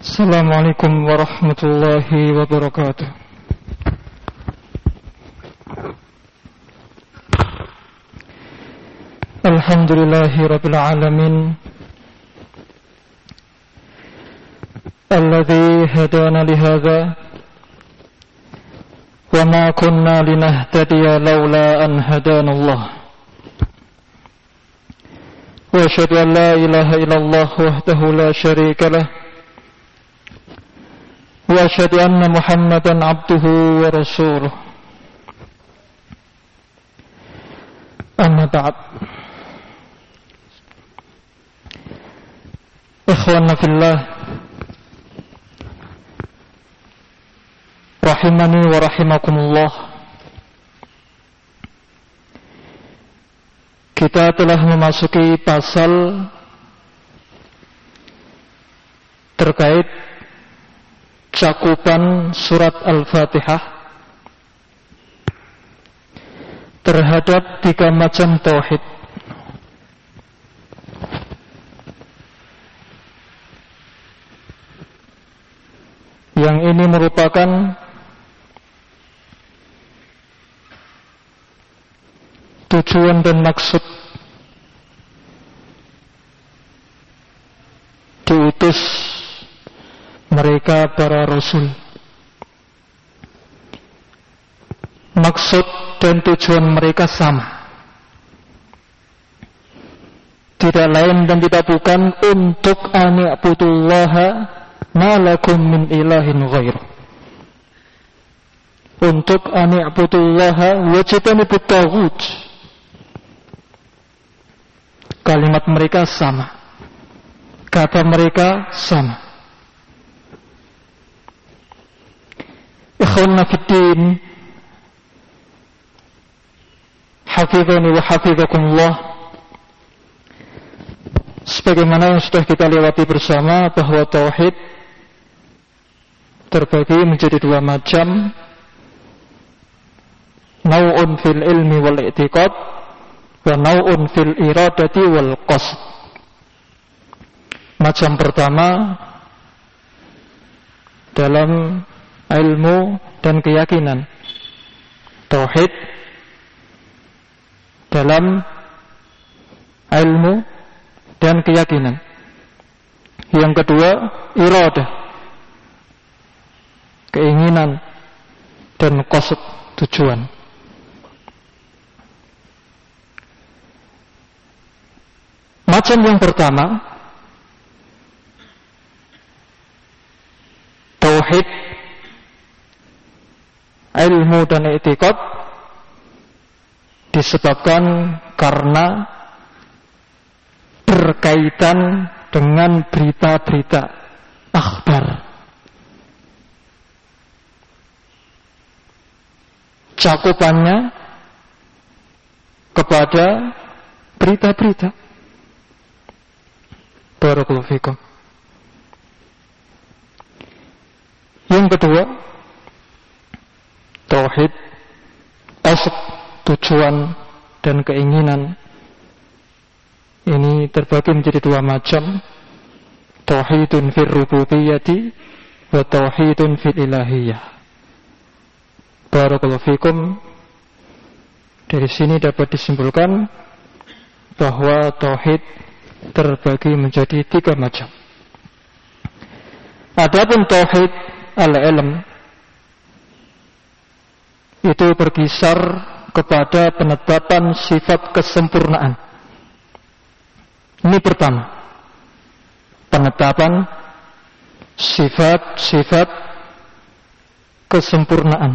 Assalamualaikum warahmatullahi wabarakatuh. Alhamdulillahi rabbil alamin, alladzi hadana lihadza wa ma kunna linahtadiya laula an hadanallah. Wa asyhadu an la ilaha illallah wahdahu la syarika lah. Wa asyhadu anna Muhammadan abduhu wa rasuluh. Amma ba'd. Ikhwana fillah, rahimani wa rahimakumullah. Kita telah memasuki pasal terkait cakupan surat Al-Fatihah terhadap 3 macam tauhid. Yang ini merupakan tujuan dan maksud diutus mereka para rasul. Maksud dan tujuan mereka sama, tidak lain dan tidak bukan untuk ani'budullaha ma lakum min ilahin ghairuh, untuk ani'budullaha wajtanibut taghut. Kalimat mereka sama, kata mereka sama. Ikhwanna fiddin, hafizani wa hafizakumullah. Sebagaimana yang sudah kita lewati bersama, bahwa tauhid terbagi menjadi 2 macam. Nau'un fil ilmi wal i'tiqad, wa nau'un fil iradati wal qasd. Macam pertama dalam ilmu dan keyakinan, tauhid dalam ilmu dan keyakinan. Yang kedua, iradah, keinginan, dan qasd, tujuan. Macam yang pertama, tauhid ilmu dan i'tiqad, disebabkan karena berkaitan dengan berita-berita akhbar, cakupannya kepada berita-berita. Barakallahu fikum. Yang kedua, tauhid qasd, tujuan dan keinginan. Ini terbagi menjadi 2 macam. Tauhidun fil rububiyyati wa tauhidun fil ilahiyah. Barakallahu fikum. Dari sini dapat disimpulkan bahwa tauhid terbagi menjadi 3 macam. Adapun tauhid al-ilm itu berkisar kepada penetapan sifat kesempurnaan. Ini pertama, penetapan sifat-sifat kesempurnaan.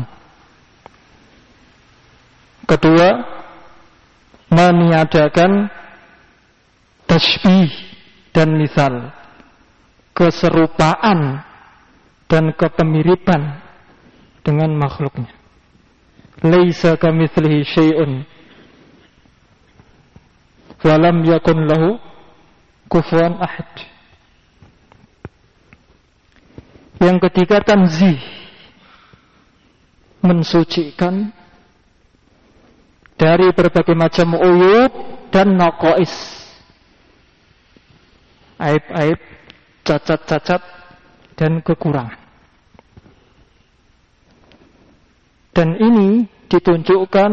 Kedua, meniadakan tasbih dan misal, keserupaan dan kepemiripan dengan makhluknya. Laisa kamitslihi syai'un wa lam yakun lahu kufuwan ahad. Yang ketiga, tanzih, mensucikan dari berbagai macam uyub dan naqais, aib-aib, cacat-cacat dan kekurangan. Dan ini ditunjukkan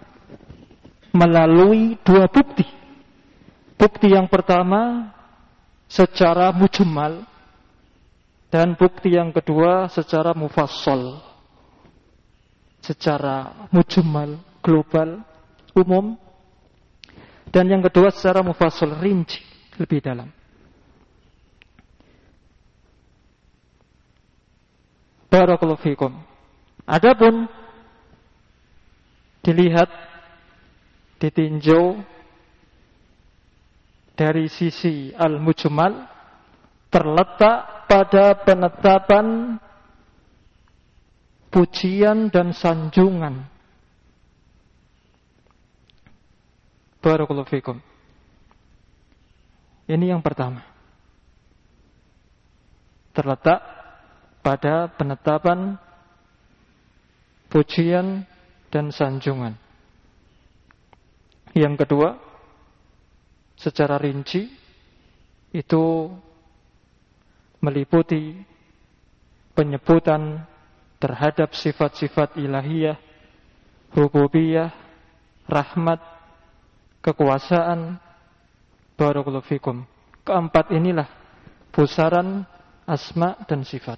melalui dua bukti. Bukti yang pertama secara mujmal, dan bukti yang kedua secara mufassal. Secara mujmal, global, umum. Dan yang kedua secara mufassal, rinci, lebih dalam. Barakallahu fikum. Adapun dilihat, ditinjau dari sisi al-mujmal, terletak pada penetapan pujian dan sanjungan. Barakallahu fikum. Ini yang pertama. Terletak pada penetapan pujian dan sanjungan. Yang kedua, secara rinci itu meliputi penyebutan terhadap sifat-sifat ilahiyah, rububiyah, rahmat, kekuasaan. Barakallahu fikum. Keempat inilah pusaran asma dan sifat.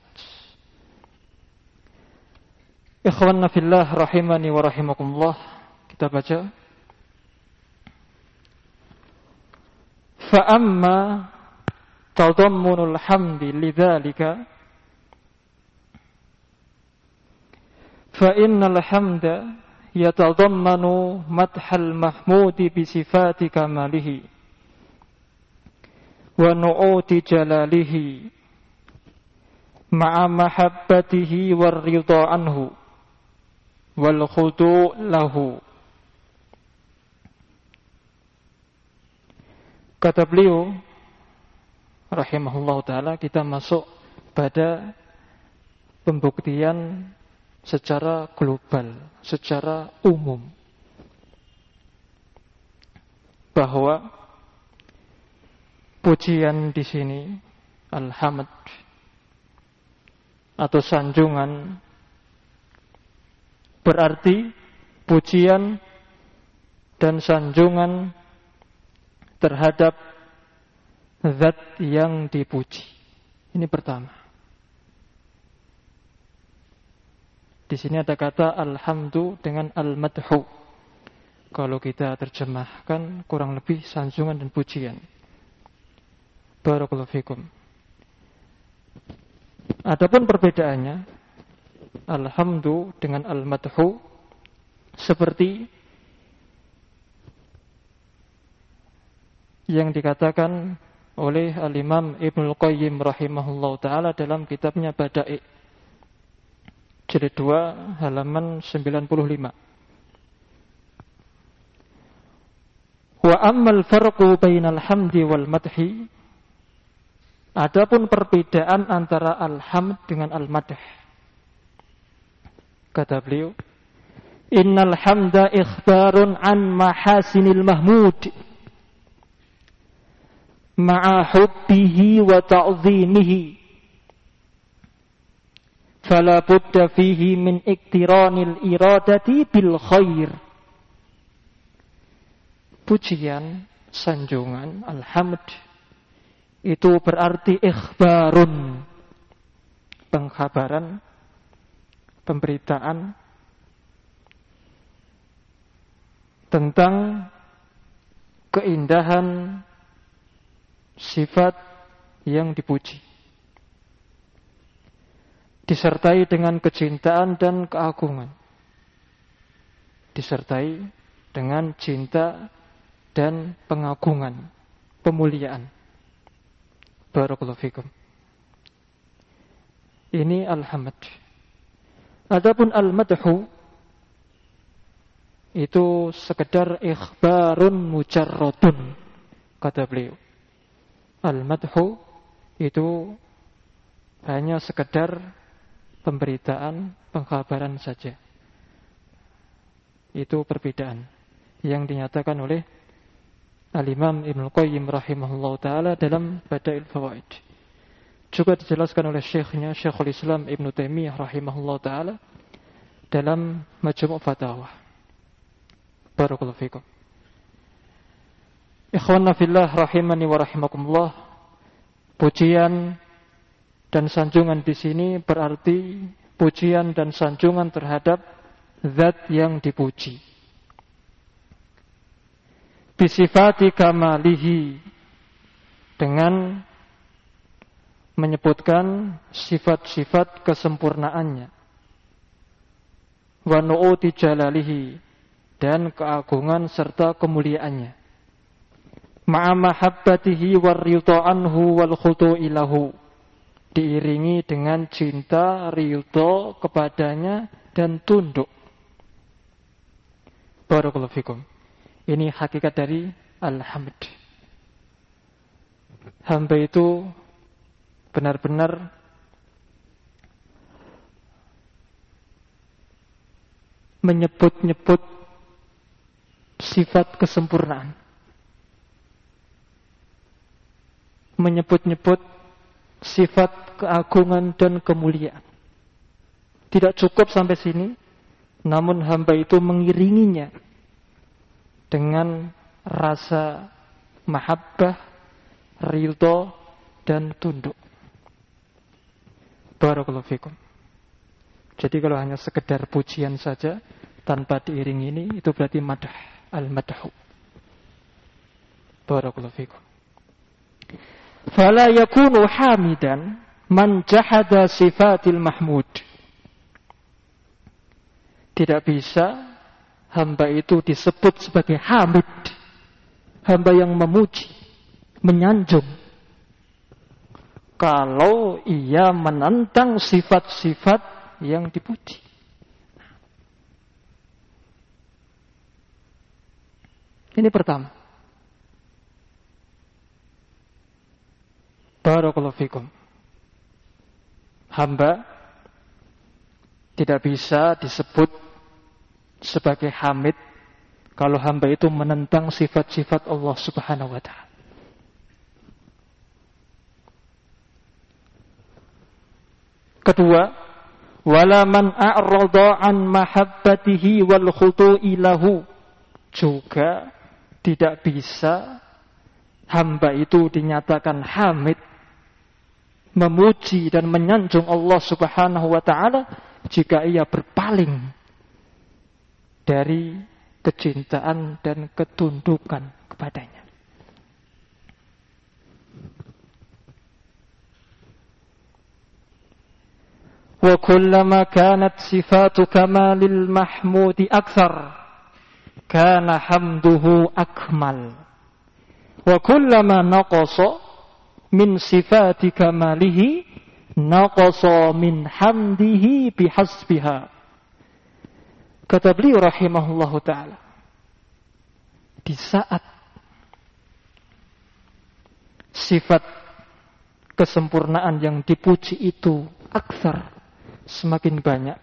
Ikhwanna fillah rahimani wa rahimakumullah. Kita baca. Fa amma tadammunul hamdi lidzalika fa innal hamda yatadammanu madhal mahmudi bi sifati kamalihi wa nu'uti jalalihi ma'a mahabbatihi war ridha anhu wal khudu' lahu. Kata beliau rahimahullah ta'ala, kita masuk pada pembuktian secara global, secara umum, bahwa pujian di sini, alhamd atau sanjungan, berarti pujian dan sanjungan terhadap zat yang dipuji. Ini pertama. Di sini ada kata alhamdu dengan al-madhu. Kalau kita terjemahkan kurang lebih sanjungan dan pujian. Barakallahu fikum. Adapun perbedaannya, alhamdu dengan al-madhu seperti yang dikatakan oleh al-Imam Ibnul Qayyim rahimahullah ta'ala dalam kitabnya Bada'i jilid 2 halaman 95. Wa ammal farqu bainal hamdi wal madhi, adapun perbedaan antara alhamd dengan al-madh, kata beliau, innal hamda ikhbarun an mahasinil mahmud ma'a hubbihi wa ta'zimihi fala budda fihi min iktiranil iradati bil khair. Pujian, sanjungan, alhamd itu berarti ikhbarun, pengkhabaran, pemberitaan tentang keindahan sifat yang dipuji, disertai dengan kecintaan dan keagungan, disertai dengan cinta dan pengagungan, pemuliaan. Barakallahu fikum. Ini al-hamd. Adapun al-madhu itu sekedar ikhbarun mujarradun, kata beliau. Al-madhu itu hanya sekedar pemberitaan, pengkhabaran saja. Itu perbedaan yang dinyatakan oleh Al-Imam Ibnul Qayyim rahimahullah ta'ala dalam Bada'il Fawaid juga dijelaskan oleh syekhnya Syekhul Islam Ibnu Taimiyah rahimahullah taala dalam Majmu' Fatawa. Barakallahu fikum. Ikhwanna fillah rahimani wa rahimakumullah. Pujian dan sanjungan di sini berarti pujian dan sanjungan terhadap zat yang dipuji. Bisifati kamalihi, dengan menyebutkan sifat-sifat kesempurnaannya. Wa nu'uti jalalihi, dan keagungan serta kemuliaannya. Ma'a mahabbatihi war-ridha anhu wal khudu'i lahu, diiringi dengan cinta, ridha kepadanya dan tunduk. Barakallahu fikum. Ini hakikat dari al-hamd. Hamba itu benar-benar menyebut-nyebut sifat kesempurnaan, menyebut-nyebut sifat keagungan dan kemuliaan. Tidak cukup sampai sini, namun hamba itu mengiringinya dengan rasa mahabbah, ridha dan tunduk. Barakallahu fikum. Jadi kalau hanya sekedar pujian saja tanpa diiringi ini, itu berarti madah, al-madhu. Barakallahu fikum. Fala yakunu hamidan man jahada sifatil mahmud. Tidak bisa hamba itu disebut sebagai hamid, hamba yang memuji, menyanjung, kalau ia menentang sifat-sifat yang dipuji. Ini pertama. Barakallahu fikum. Hamba tidak bisa disebut sebagai hamid kalau hamba itu menentang sifat-sifat Allah Subhanahu wa ta'ala. Kedua, wala man a'rada an mahabbatihi wal khudu'i lahu, juga tidak bisa hamba itu dinyatakan hamid, memuji dan menyanjung Allah Subhanahu wa ta'ala jika ia berpaling dari kecintaan dan ketundukan kepadanya. Wa kullama kanat sifatu kamalil mahmudi akthar, kana hamduhu akmal. Wa kullama naqasa min sifati kamalihi, naqasa min hamdihi bihasbiha. Kata beliau rahimahullahu ta'ala, di saat sifat kesempurnaan yang dipuji itu aktsar, semakin banyak,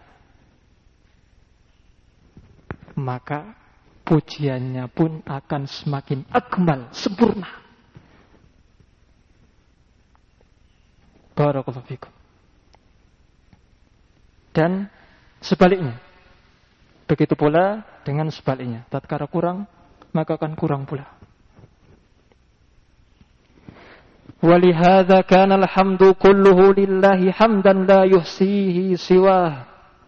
maka pujiannya pun akan semakin akmal, sempurna. Barakallahu fikum. Dan sebaliknya, begitu pula dengan sebaliknya. Tatkala kurang, maka akan kurang pula. Walihadza kana alhamdu kulluhu lillahi hamdan la yuhsihi siwah.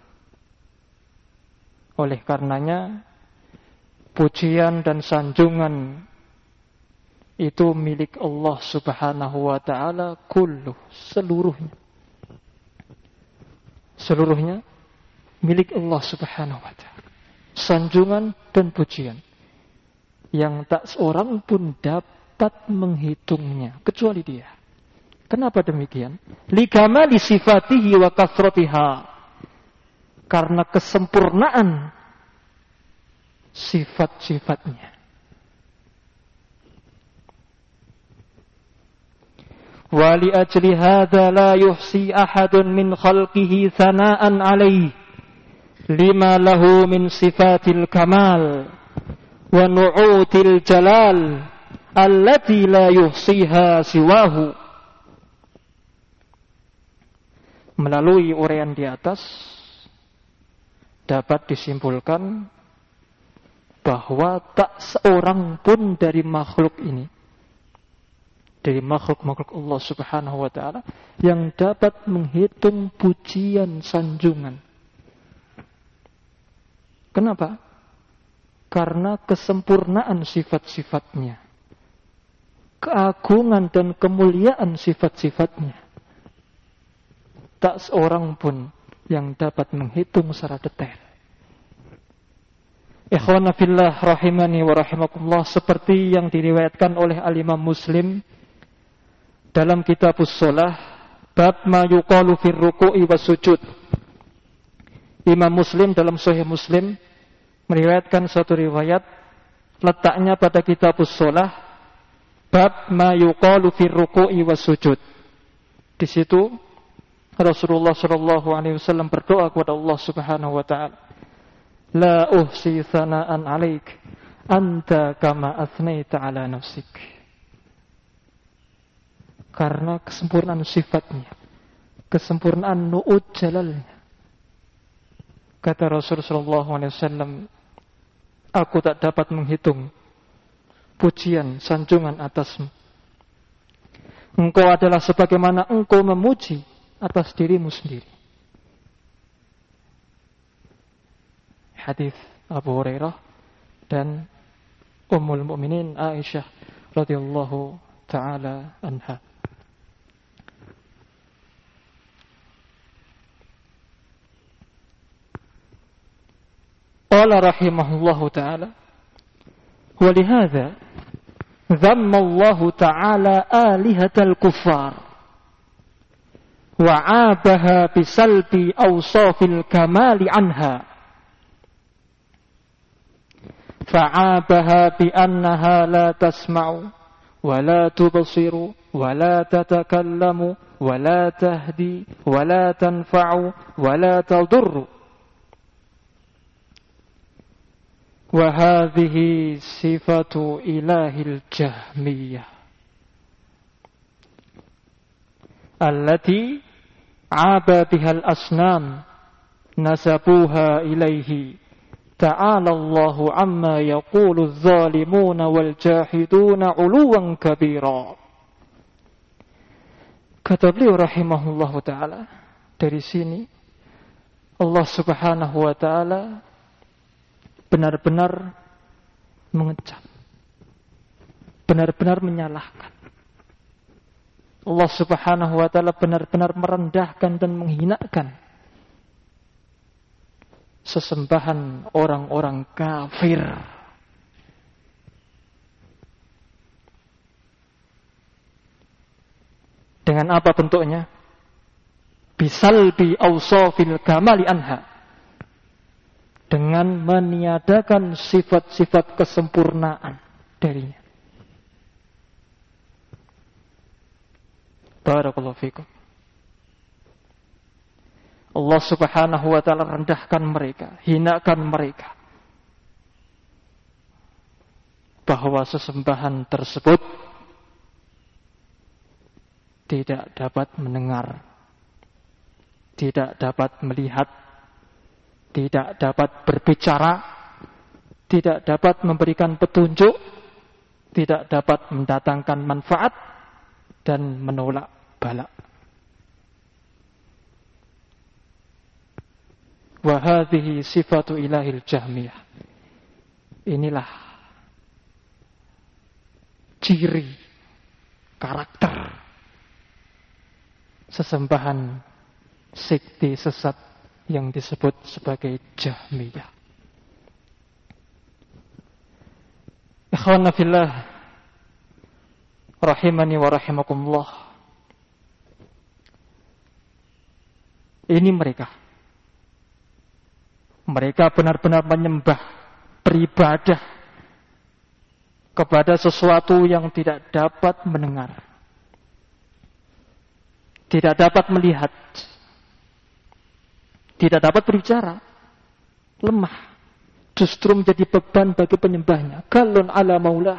Oleh karenanya, pujian dan sanjungan itu milik Allah Subhanahu wa ta'ala kulluh, seluruhnya. Seluruhnya milik Allah Subhanahu wa ta'ala. Sanjungan dan pujian yang tak seorang pun dapat menghitungnya kecuali Dia. Kenapa demikian? Likamali sifatihi wa kathratiha. Karena kesempurnaan sifat-sifatnya. Wa li ajli hadza la yuhsi ahadun min khalqihi thana'an 'alaihi lima lahu min sifatil kamal wa nu'util jalal allati la yuhsiha siwahu. Melalui uraian di atas dapat disimpulkan bahwa tak seorang pun dari makhluk ini, dari makhluk-makhluk Allah Subhanahu wa ta'ala, yang dapat menghitung pujian sanjungan. Kenapa? Karena kesempurnaan sifat-sifatnya, keagungan dan kemuliaan sifat-sifatnya. Tak seorang pun yang dapat menghitung secara detail. Ikhwana fillah rahimani wa rahimakumullah, seperti yang diriwayatkan oleh al-Imam Muslim dalam Kitabus Shalah, bab ma yuqalu fir ruku'i was sujud. Imam Muslim dalam Sahih Muslim meriwayatkan suatu riwayat, letaknya pada Kitabus Shalah, bab ma yuqalu fir ruku'i was sujud. Di situ Rasulullah sallallahu alaihi wasallam berdoa kepada Allah Subhanahu wa taala, la uhsi thana'an 'alaik anta kama athnaita 'ala nafsik. Karena kesempurnaan sifatnya, kesempurnaan nu'ud jalalnya. Kata Rasulullah sallallahu alaihi wasallam, aku tak dapat menghitung pujian sanjungan atasmu. Engkau adalah sebagaimana engkau memuji atas dirimu sendiri. Hadis Abu Hurairah dan Ummul Mukminin Aisyah radhiyallahu taala anha. Qala rahimahullahu taala, wa lihadza dhamma Allah taala alihatal kuffar wa'abaha bisalbi awsafil kamali anha, fa'abaha bi'annaha la tasma'u wa la tubsiru wa la tatakallamu wa la tahdi wa la tanfa'u wa la tadurru. Wa hadhihi sifatu ilahil jahmiyah allati aba bihal asnam nasabuha ilaihi ta'ala Allahu amma yaqulu adh-dhalimuna wal jahiduna 'uluwan kabira. Kata beliau rahimahullahu taala, dari sini Allah Subhanahu wa taala benar-benar mengecam, benar-benar menyalahkan. Allah Subhanahu wa ta'ala benar-benar merendahkan dan menghinakan sesembahan orang-orang kafir. Dengan apa bentuknya? Bisalbi awsafil kamali anha, dengan meniadakan sifat-sifat kesempurnaan darinya. Barakallahu fikum. Allah Subhanahu wa ta'ala rendahkan mereka, hinakan mereka, bahwa sesembahan tersebut tidak dapat mendengar, tidak dapat melihat, tidak dapat berbicara, tidak dapat memberikan petunjuk, tidak dapat mendatangkan manfaat dan menolak bala. Wa hadhihi sifatu ilahil jahmiyah. Inilah ciri, karakter sesembahan sekte sesat yang disebut sebagai Jahmiyah. Ikhwana fillah rahimani wa rahimakumullah. Ini mereka benar-benar menyembah, beribadah kepada sesuatu yang tidak dapat mendengar, tidak dapat melihat, tidak dapat berbicara, lemah, justru menjadi beban bagi penyembahnya. Kallun ala maulah.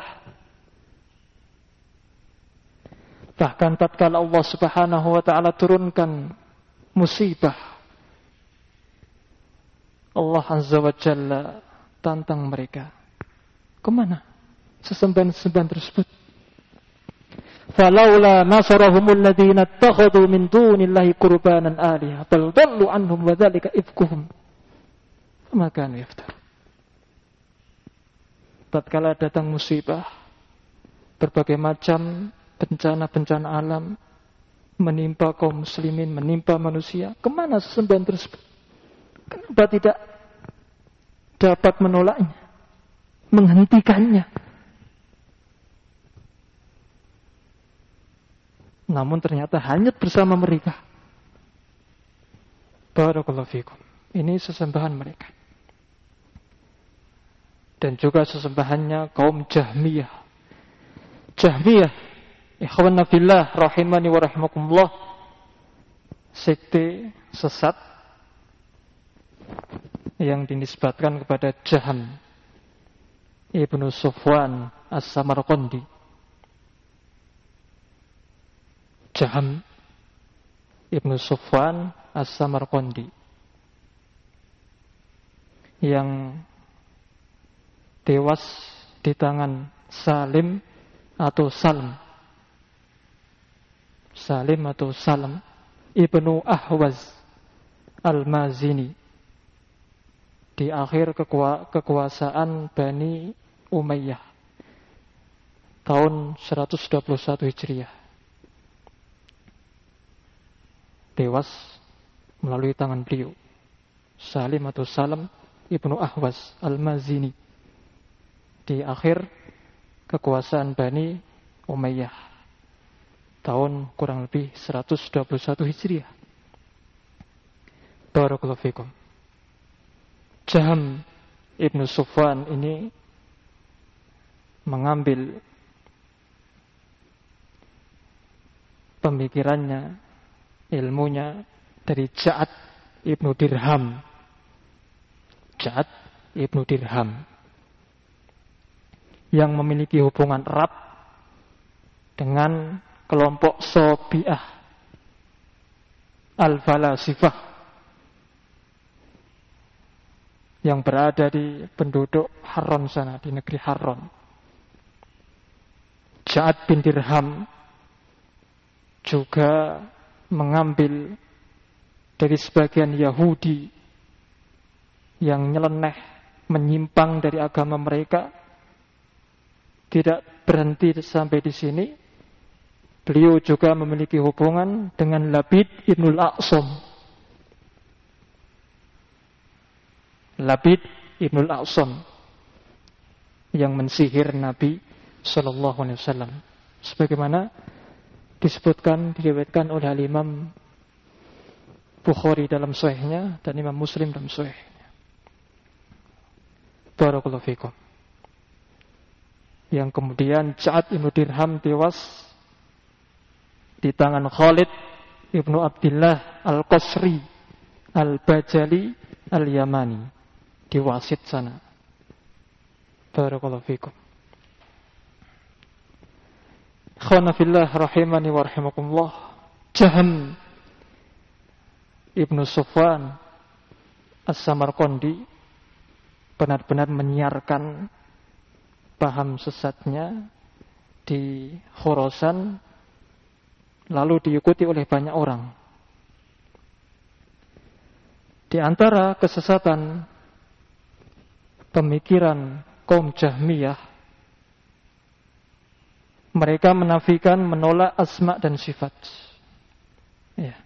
Bahkan tatkala Allah Subhanahu wa ta'ala turunkan musibah, Allah Azza wa Jalla tantang mereka. Kemana sesembahan-sesembahan tersebut? Falaula nasarahumul ladzina ittakhadhu min dunillahi qurbanan alihah bal dallu anhum wa dzalika ifkuhum fama kanu yaftar. Tatkala datang musibah, berbagai macam bencana-bencana alam menimpa kaum muslimin, menimpa manusia, kemana sesembahan tersebut? Kenapa tidak dapat menolaknya, menghentikannya? Namun ternyata hanyut bersama mereka. Barakallahu fikum. Ini sesembahan mereka. Dan juga sesembahannya kaum Jahmiyah. Jahmiyah, ikhwan fillah rahimani wa rahimakumullah, sekte sesat yang dinisbatkan kepada Jaham Ibnu Sufwan As-Samarqandi. Jaham Ibnu Sufwan As-Samarqandi yang tewas di tangan Salim atau Salm Ibnu Ahwaz Al-Mazini di akhir kekuasaan Bani Umayyah tahun 121 Hijriah. Tewas melalui tangan beliau, Salim atau Salam Ibnu Ahwaz Al-Mazini di akhir kekuasaan Bani Umayyah tahun kurang lebih 121 Hijriah. Barakallahu fikum. Jaham Ibnu Sufwan ini mengambil pemikirannya, ilmunya dari Ja'ad Ibnu Dirham. Ja'ad Ibnu Dirham yang memiliki hubungan erat dengan kelompok Sobi'ah Al-Falasifah yang berada di penduduk Harran sana, di negeri Harran. Ja'ad bin Dirham juga mengambil dari sebagian Yahudi yang nyeleneh, menyimpang dari agama mereka. Tidak berhenti sampai di sini. Beliau juga memiliki hubungan dengan Labid Ibnul A'sam. Labid Ibnul A'sam yang mensihir Nabi sallallahu alaihi wasallam. Sebagaimana disebutkan, diriwayatkan oleh Imam Bukhari dalam sahihnya dan Imam Muslim dalam sahihnya. Barakallahu fikum. Yang kemudian Ja'ad Ibnu Dirham tewas di tangan Khalid Ibnu Abdullah Al-Qasri Al-Bajali Al-Yamani di Wasit sana. Barakallahu fikum. Khana fillah rahimani wa rahimakumullah. Jaham Ibnu Sufwan As-Samarqandi benar-benar menyiarkan paham sesatnya di Khurasan, lalu diikuti oleh banyak orang. Di antara kesesatan pemikiran kaum Jahmiyah, mereka menafikan, menolak asma dan sifat. Ya.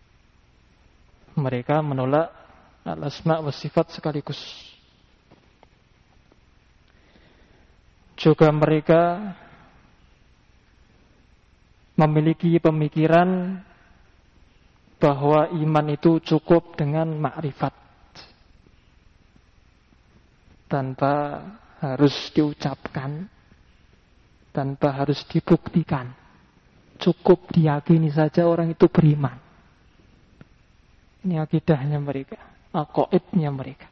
Mereka menolak al-asma wa sifat sekaligus. Juga mereka memiliki pemikiran bahwa iman itu cukup dengan makrifat, tanpa harus diucapkan, tanpa harus dibuktikan. Cukup diyakini saja orang itu beriman. Ini akidahnya mereka, aqaidnya mereka.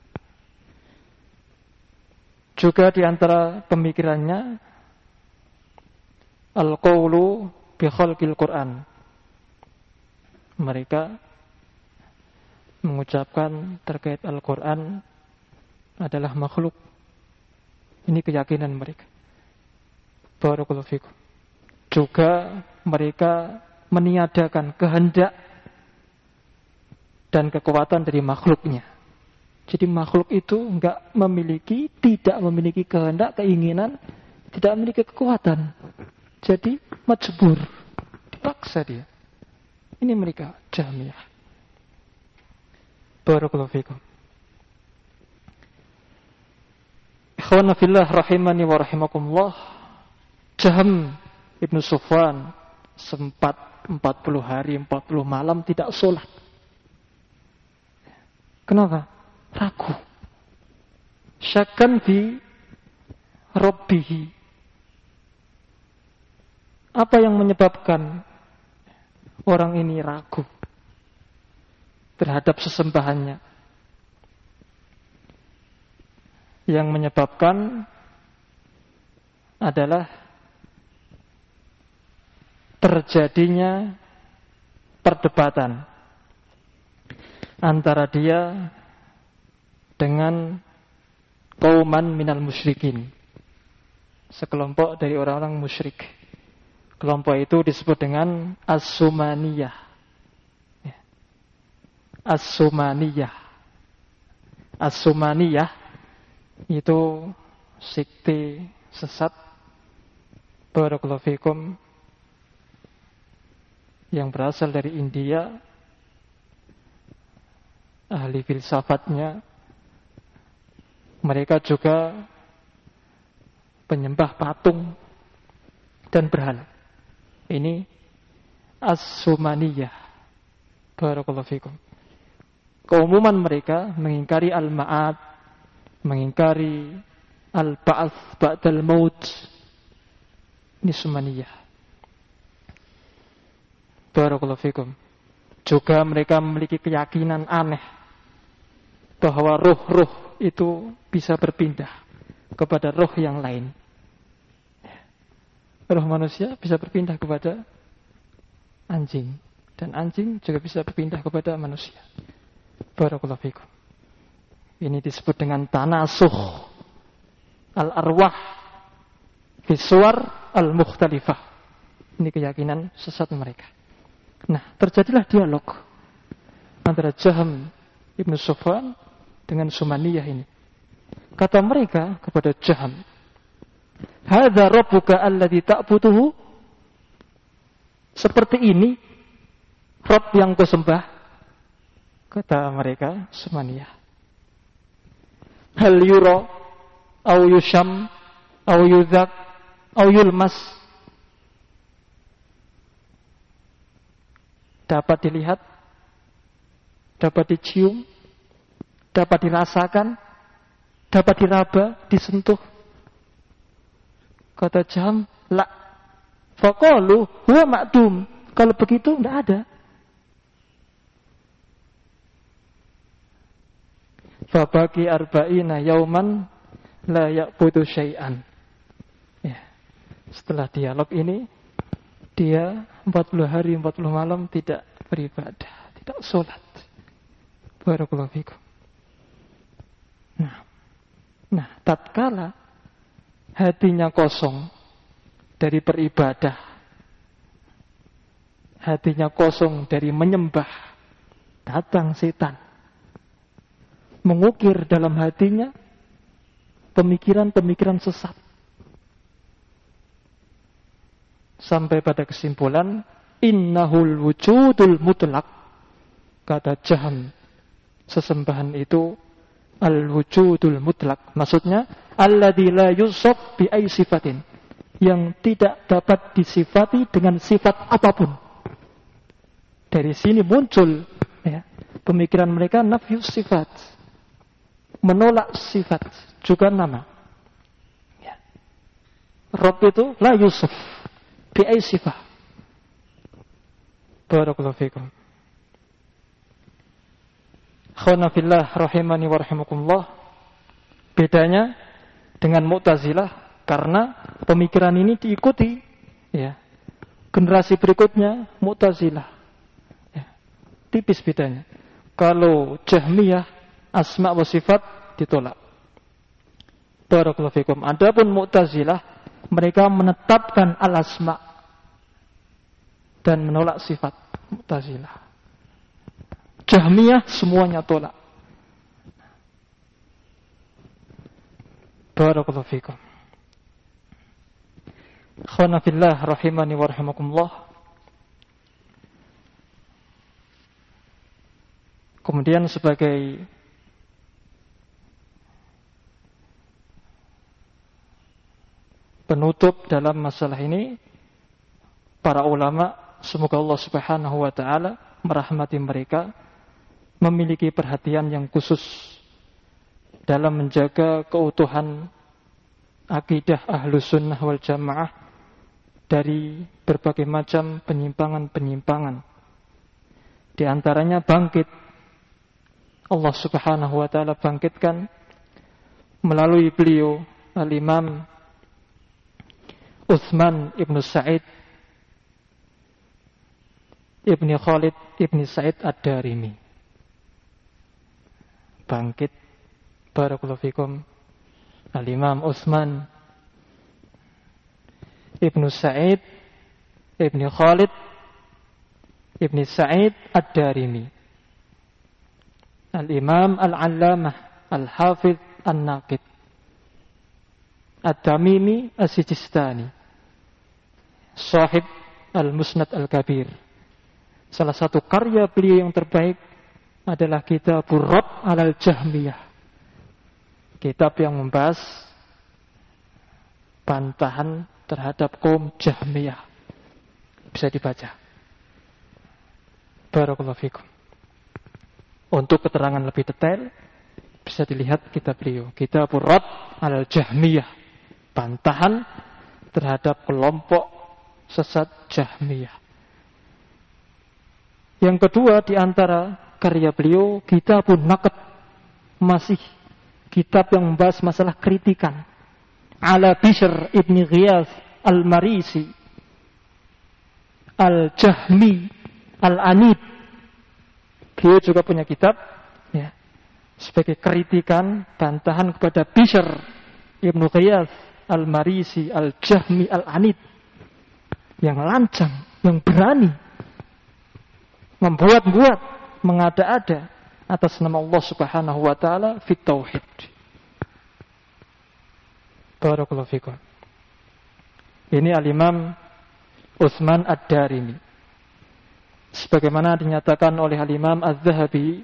Juga di antara pemikirannya al-qawlu bi khalqil Qur'an. Mereka mengucapkan terkait Al-Quran adalah makhluk. Ini keyakinan mereka. Barakallahu fikum. Juga mereka meniadakan kehendak dan kekuatan dari makhluknya. Jadi makhluk itu tidak memiliki kehendak, keinginan, tidak memiliki kekuatan. Jadi majbur, dipaksa dia. Ini mereka Jahmiyah. Barakallahu fikum. Ikhwana fillah rahimani wa rahimakumullah. Jahm Ibnu Safwan sempat 40 hari 40 malam tidak sholat. Kenapa? Ragu. Syakkan fi Rabbihi. Apa yang menyebabkan orang ini ragu terhadap sesembahannya? Yang menyebabkan adalah terjadinya perdebatan antara dia dengan qauman minal musyrikin, sekelompok dari orang-orang musyrik. Kelompok itu disebut dengan As-Sumaniyah. As-Sumaniyah. As-Sumaniyah itu sekte sesat, barakallahu fikum, yang berasal dari India. Ahli filsafatnya mereka juga penyembah patung dan berhala. Ini As-Sumaniyah, barakallahu fikum. Keumuman mereka mengingkari al-ma'ad, mengingkari al-ba'ats ba'dal maut. Ini Sumaniyah, barakallahu fikum. Juga mereka memiliki keyakinan aneh bahwa ruh-ruh itu bisa berpindah kepada ruh yang lain. Ruh manusia bisa berpindah kepada anjing, dan anjing juga bisa berpindah kepada manusia. Barakallahu fikum. Ini disebut dengan tanasuh al-arwah fi suwar al-mukhtalifah. Ini keyakinan sesat mereka. Nah, terjadilah dialog antara Jahm Ibnu Safwan dengan Sumaniyah ini. Kata mereka kepada Jahm, "Hadza rabbuka alladzi ta'buduhu?" Seperti ini Rabb yang kau sembah. Kata mereka Sumaniyah. Hal yura au yusham au yudhak au yulmas. Dapat dilihat, dapat dicium, dapat dirasakan, dapat diraba, disentuh. Kata Jahm, la. Faqalu huwa ma'dum. Kalau begitu tidak ada. Fabaki arba'ina yauman la ya'budu syai'an. Ya. Setelah dialog ini, dia 40 hari 40 malam tidak beribadah, tidak sholat. Barakallahu fikum. Nah, tatkala hatinya kosong dari beribadah, hatinya kosong dari menyembah, datang setan mengukir dalam hatinya pemikiran-pemikiran sesat. Sampai pada kesimpulan, innahul wujudul mutlak. Kata Jahm, sesembahan itu al-wujudul mutlak. Maksudnya, alladzi la yusaf bi ai sifatin. Yang tidak dapat disifati dengan sifat apapun. Dari sini muncul pemikiran mereka nafyus sifat. Menolak sifat, juga nama. Rabb itu la yusaf bi'ai sifah. Barakallahu fikum. Khana fillah rahimani wa rahimakumullah. Bedanya dengan Mu'tazilah karena pemikiran ini diikuti generasi berikutnya Mu'tazilah. Tipis bedanya. Kalau Jahmiyah asma wa sifat ditolak. Barakallahu fikum. Adapun Mu'tazilah mereka menetapkan al-asma dan menolak sifat. Mu'tazilah. Jahmiyah semuanya tolak. Barakallahu fikum. Khana fillah rahimani wa rahimakumullah. Kemudian sebagai penutup dalam masalah ini, para ulama, semoga Allah Subhanahu wa taala merahmati mereka, memiliki perhatian yang khusus dalam menjaga keutuhan akidah Ahlus Sunnah wal Jamaah dari berbagai macam penyimpangan-penyimpangan. Di antaranya bangkit, Allah Subhanahu wa taala bangkitkan melalui beliau Al-Imam Utsman ibn Sa'id ibn Khalid ibn Sa'id Ad-Darimi. Bangkit, barakallahu fikum, Al-Imam Utsman ibn Sa'id ibn Khalid ibn Sa'id Ad-Darimi, Al-Imam Al-Allamah Al-Hafidh An-Naqid At-Tamimi As-Sijistani, sahib Al-Musnad Al-Kabir. Salah satu karya beliau yang terbaik adalah Kitabur Radd 'alal Jahmiyah, kitab yang membahas bantahan terhadap kaum Jahmiyah. Bisa dibaca. Barakallahu fikum. Untuk keterangan lebih detail bisa dilihat kitab beliau, Kitabur Radd 'alal Jahmiyah, bantahan terhadap kelompok sesat Jahmiyah. Yang kedua di antara karya beliau, Kitabun Naqd, masih kitab yang membahas masalah kritikan ala Bishr ibn Ghiyath al-Marisi al-Jahmi al-Anid. Beliau juga punya kitab ya, sebagai kritikan, bantahan kepada Bishr ibn Ghiyath al-Marisi al-Jahmi al-Anid, yang lancang, yang berani membuat-buat, mengada-ada atas nama Allah Subhanahu wa taala fit tauhid. Barakallahu fikum. Ini Al-Imam Utsman Ad-Darimi. Sebagaimana dinyatakan oleh Al-Imam Az-Zahabi,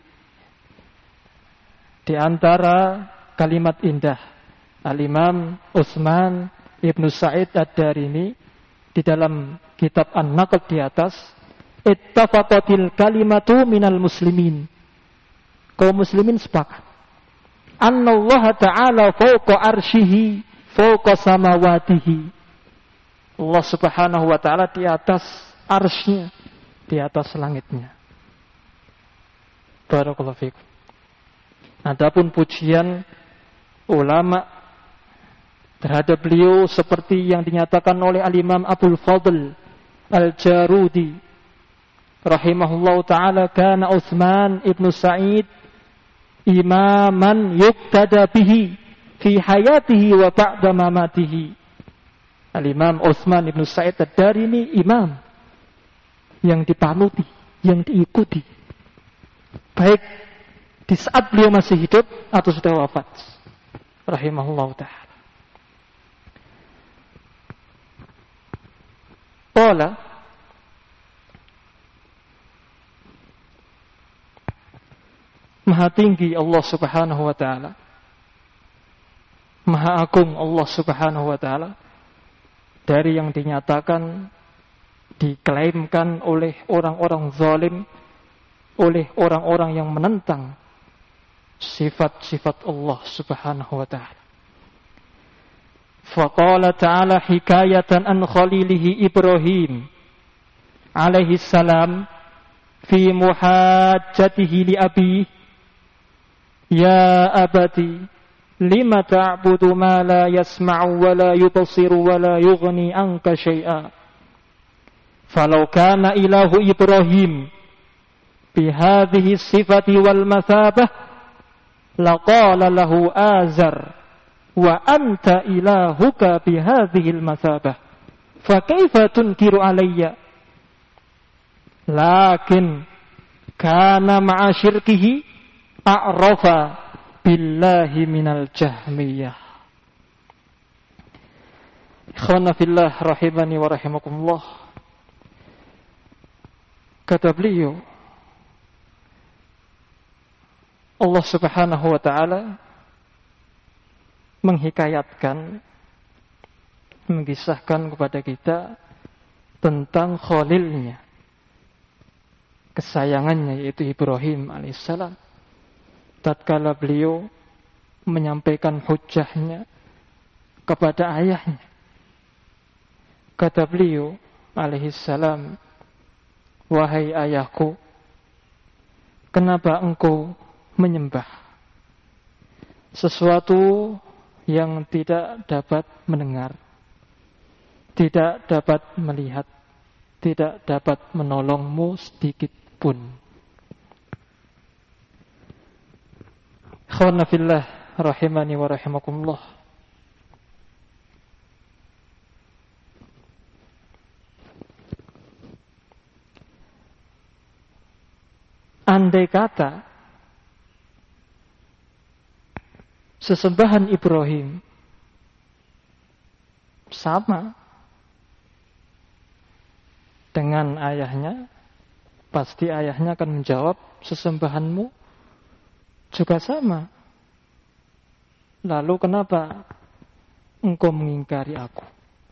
di antara kalimat indah Al-Imam Utsman Ibn Sa'id Ad-Darimi di dalam kitab An-Naqd di atas, ittafaqatil kalimatu minal muslimin. Kaum muslimin sepakat annallaha ta'ala fawqa arsyihi fawqa samawatihi. Allah Subhanahu wa ta'ala di atas arsy-Nya, di atas langitnya. Barakallahu fikum. Adapun pujian ulama terhadap beliau seperti yang dinyatakan oleh Al-Imam Abul Fadl Al-Jarudi rahimahullahu ta'ala, kana Utsman ibn Sa'id imaman yuktada bihi fi hayatihi wa ba'da mamatihi. Al-Imam Utsman ibn Sa'id Ad-Darimi imam yang dipanuti, yang diikuti, baik di saat beliau masih hidup atau sudah wafat, rahimahullahu ta'ala. Qala Maha tinggi Allah Subhanahu wa ta'ala, Maha agung Allah Subhanahu wa ta'ala dari yang dinyatakan, diklaimkan oleh orang-orang zalim, oleh orang-orang yang menentang sifat-sifat Allah Subhanahu wa ta'ala. Faqala ta'ala hikayatan an khalilihi Ibrahim alaihi salam fi muhajjatihi li abihi, ya abati lima ta'budu ma la yasma'u wa la yubsiru wa la yughni anka syai'a. Falau kana ilahu Ibrahim bihadhihi sifati wal mathabah laqala lahu Azar wa anta ilahuka bihadhihi al mathabah fa kaifa tunkiru alayya lakin kana ma'a syirkihi a'rafa billahi minal jahmiyah. Ikhwana fillah rahimani wa rahimakumullah. Kata beliau, Allah subhanahu wa ta'ala menghikayatkan, mengisahkan kepada kita tentang khalilnya, kesayangannya, yaitu Ibrahim alaihissalam. Tatkala beliau menyampaikan hujjahnya kepada ayahnya, kata beliau alaihissalam, wahai ayahku, kenapa engkau menyembah sesuatu yang tidak dapat mendengar, tidak dapat melihat, tidak dapat menolongmu sedikit pun. Ikhwana fillah rahimani wa rahimakumullah. Andai kata sesembahan Ibrahim sama dengan ayahnya, pasti ayahnya akan menjawab, sesembahanmu juga sama. Lalu kenapa engkau mengingkari aku?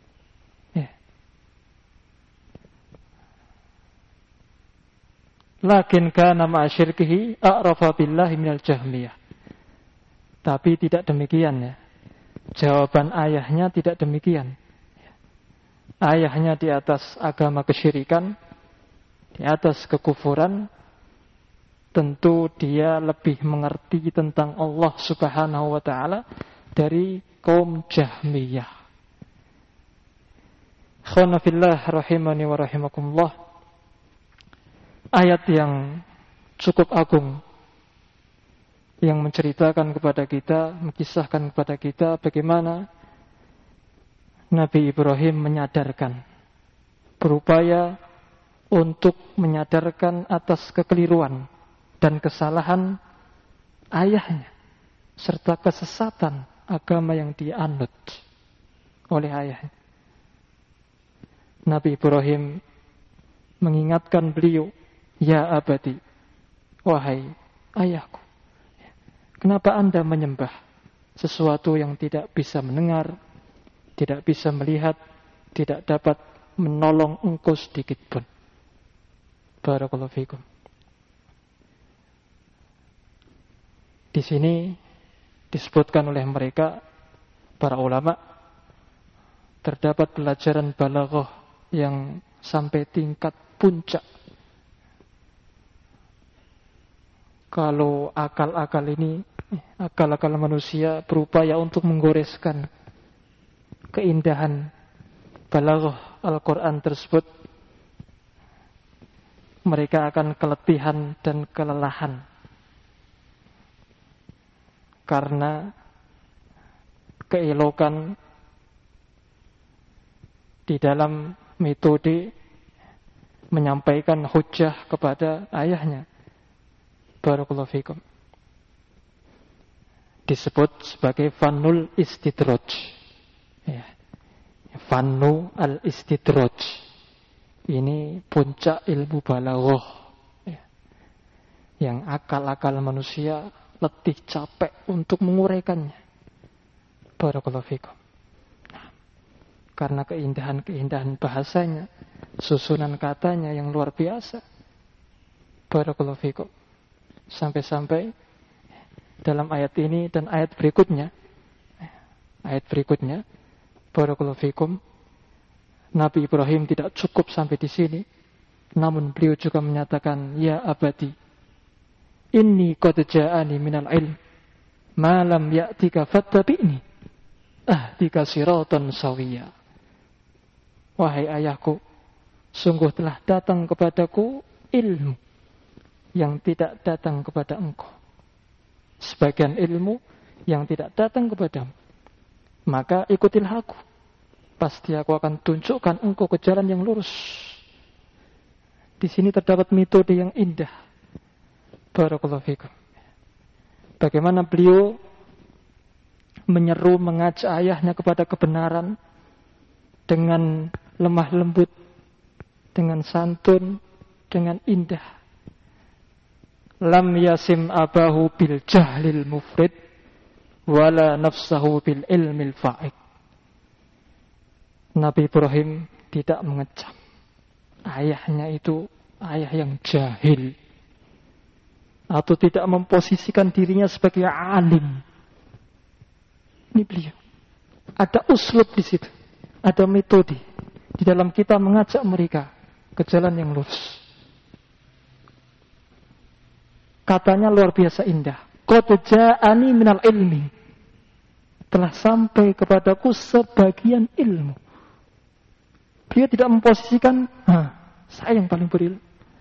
Lakin kana ma'asyirkihi a'rafa billahi minal jahmiyah. Tapi tidak demikian ya. Jawaban ayahnya tidak demikian. Ayahnya di atas agama kesyirikan, di atas kekufuran, tentu dia lebih mengerti tentang Allah subhanahu wa ta'ala dari kaum Jahmiyah. Khana fillah rahimani wa rahimakumullah. Ayat yang cukup agung yang menceritakan kepada kita, mengisahkan kepada kita bagaimana Nabi Ibrahim menyadarkan, berupaya untuk menyadarkan atas kekeliruan dan kesalahan ayahnya serta kesesatan agama yang dianut oleh ayahnya. Nabi Ibrahim mengingatkan beliau, ya abadi, wahai ayahku, kenapa anda menyembah sesuatu yang tidak bisa mendengar, tidak bisa melihat, tidak dapat menolong engkau sedikit pun. Barakallahu fikum. Di sini disebutkan oleh mereka, para ulama, terdapat pelajaran balaghah yang sampai tingkat puncak. Kalau akal-akal ini, akal-akal manusia berupaya untuk menggoreskan keindahan balaghah Al-Quran tersebut, mereka akan keletihan dan kelelahan. Karena keelokan di dalam metode menyampaikan hujjah kepada ayahnya. Barakallahu fikum. Disebut sebagai fannul istidraj. Ya. Fannu al-istidraj. Ini puncak ilmu balaghah. Ya. Yang akal-akal manusia letih capek untuk menguraikannya. Barakallahu fikum. Nah, karena keindahan-keindahan bahasanya, susunan katanya yang luar biasa. Barakallahu fikum. Sampai-sampai dalam ayat ini dan ayat berikutnya, barakallahu fikum, Nabi Ibrahim tidak cukup sampai di sini, namun beliau juga menyatakan, ya abadi, inni qad ja'ani minal ilm ma lam ya'tika fattabi'ni ahdika siratan sawiyya. Wahai ayahku, sungguh telah datang kepadaku ilmu yang tidak datang kepada engkau, sebagian ilmu yang tidak datang kepadamu, maka ikutilah aku. Pasti aku akan tunjukkan engkau ke jalan yang lurus. Di sini terdapat metode yang indah. Barakallahu fikum. Bagaimana beliau menyeru, mengajak ayahnya kepada kebenaran dengan lemah lembut, dengan santun, dengan indah. Lam yasim abahu bil jahlil mufrid wala nafsahu bil ilmil fa'id. Nabi Ibrahim tidak mengecam ayahnya itu ayah yang jahil, atau tidak memposisikan dirinya sebagai alim. Ini beliau. Ada uslub di situ, ada metode di dalam kita mengajak mereka ke jalan yang lurus. Katanya luar biasa indah. Qad ja'ani minal ilmi, telah sampai kepadaku sebagian ilmu. Dia tidak memposisikan, saya yang paling berilmu,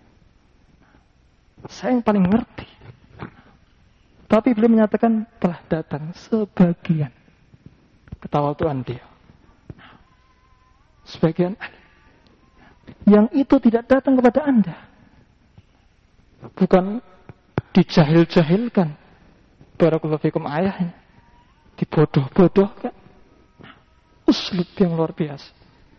saya yang paling ngerti. Tapi beliau menyatakan telah datang sebagian ketawaduan dia. Sebagian yang itu tidak datang kepada Anda. Bukan dijahil-jahilkan. Barakallahu fikum ayahnya. Dibodoh-bodohkan. Uslub yang luar biasa.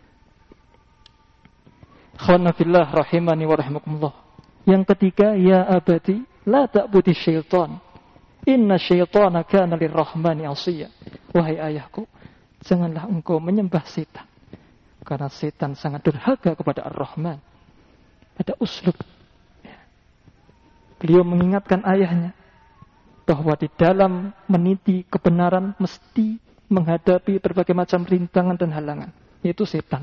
Khawannafillah rahimani wa rahimakumullah. Yang ketiga, ya abadi la ta'budi syaitan, inna syaitana kana lirrahmani asiyya. Wahai ayahku, janganlah engkau menyembah setan, karena setan sangat durhaka kepada Ar-Rahman. Ada uslub. Beliau mengingatkan ayahnya bahwa di dalam meniti kebenaran mesti menghadapi berbagai macam rintangan dan halangan, yaitu setan.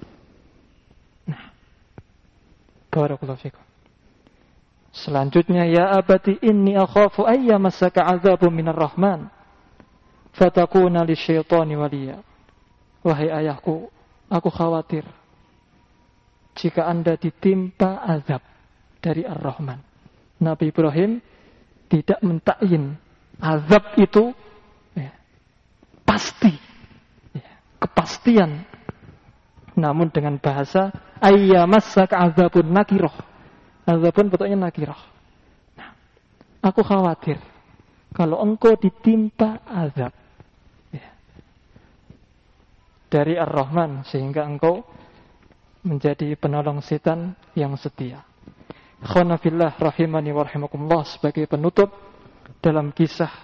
Barakallahu fikum. Selanjutnya, ya abati inni akhafu ayya masaka azabun minar rahman fatakuna lisyaitani waliya. Wahai ayahku, aku khawatir jika Anda ditimpa azab dari Ar-Rahman. Nabi Ibrahim tidak mentakyin azab itu pasti, kepastian. Namun dengan bahasa ayyamasaka azabun nakirah. Azabun bentuknya nakirah. Nah, aku khawatir kalau engkau ditimpa azab dari Ar-Rahman, sehingga engkau menjadi penolong setan yang setia. Khonafillah rahimani wa rahimakumullah. Sebagai penutup dalam kisah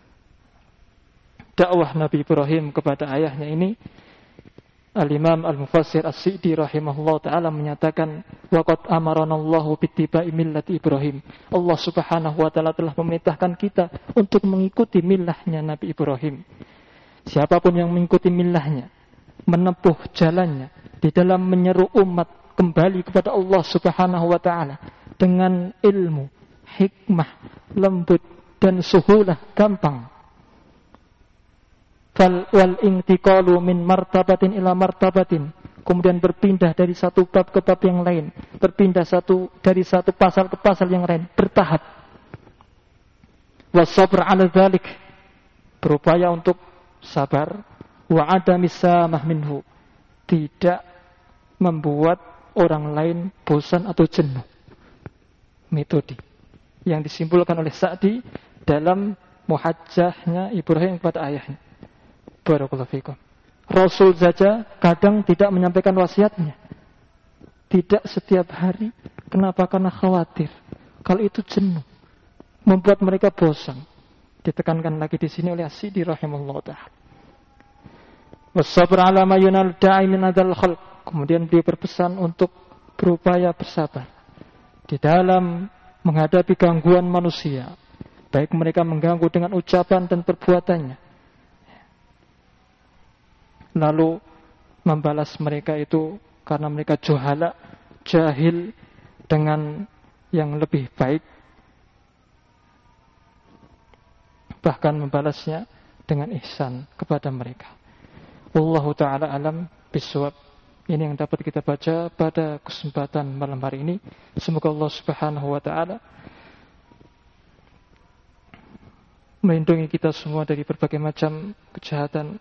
dakwah Nabi Ibrahim kepada ayahnya ini, Al-Imam Al-Mufassir As-Sa'di rahimahullah ta'ala menyatakan, waqad amaranallahu bittiba'i millati Ibrahim. Allah subhanahu wa ta'ala telah memerintahkan kita untuk mengikuti millahnya Nabi Ibrahim. Siapapun yang mengikuti millahnya, menempuh jalannya di dalam menyeru umat kembali kepada Allah subhanahu wa ta'ala dengan ilmu, hikmah, lembut dan suhulah, gampang. Wal intiqalu min martabatin ila martabatin, kemudian berpindah dari satu bab ke bab yang lain, berpindah dari satu pasal ke pasal yang lain, bertahap. Wasabr 'ala dzalik, berupaya untuk sabar. Wa adamis samah minhu, tidak membuat orang lain bosan atau jenuh. Metode yang disimpulkan oleh Sa'di dalam muhajjahnya Ibrahim kepada ayahnya. Barakallahu fikum. Rasul saja kadang tidak menyampaikan wasiatnya. Tidak setiap hari. Kenapa? Karena khawatir kalau itu jenuh, membuat mereka bosan. Ditekankan lagi di sini oleh As-Sa'di rahimahullah ta'ala. Wasabr 'ala ma yunal da'i min adzal khalq. Kemudian dia berpesan untuk berupaya bersabar di dalam menghadapi gangguan manusia, baik mereka mengganggu dengan ucapan dan perbuatannya, lalu membalas mereka itu karena mereka juhala, jahil, dengan yang lebih baik, bahkan membalasnya dengan ihsan kepada mereka. Wallahu ta'ala alam bisawab. Ini yang dapat kita baca pada kesempatan malam hari ini. Semoga Allah subhanahu wa ta'ala melindungi kita semua dari berbagai macam kejahatan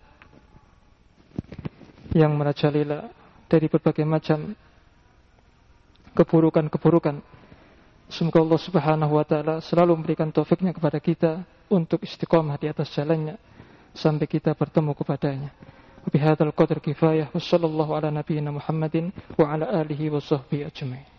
yang merajalela, dari berbagai macam keburukan-keburukan. Semoga Allah Subhanahu wa taala selalu memberikan taufiknya kepada kita untuk istiqamah di atas jalannya sampai kita bertemu kepadanya. Bihadzal qadar kifayah wa sallallahu ala nabiyyina Muhammadin wa ala alihi wa sahbihi ajma'in.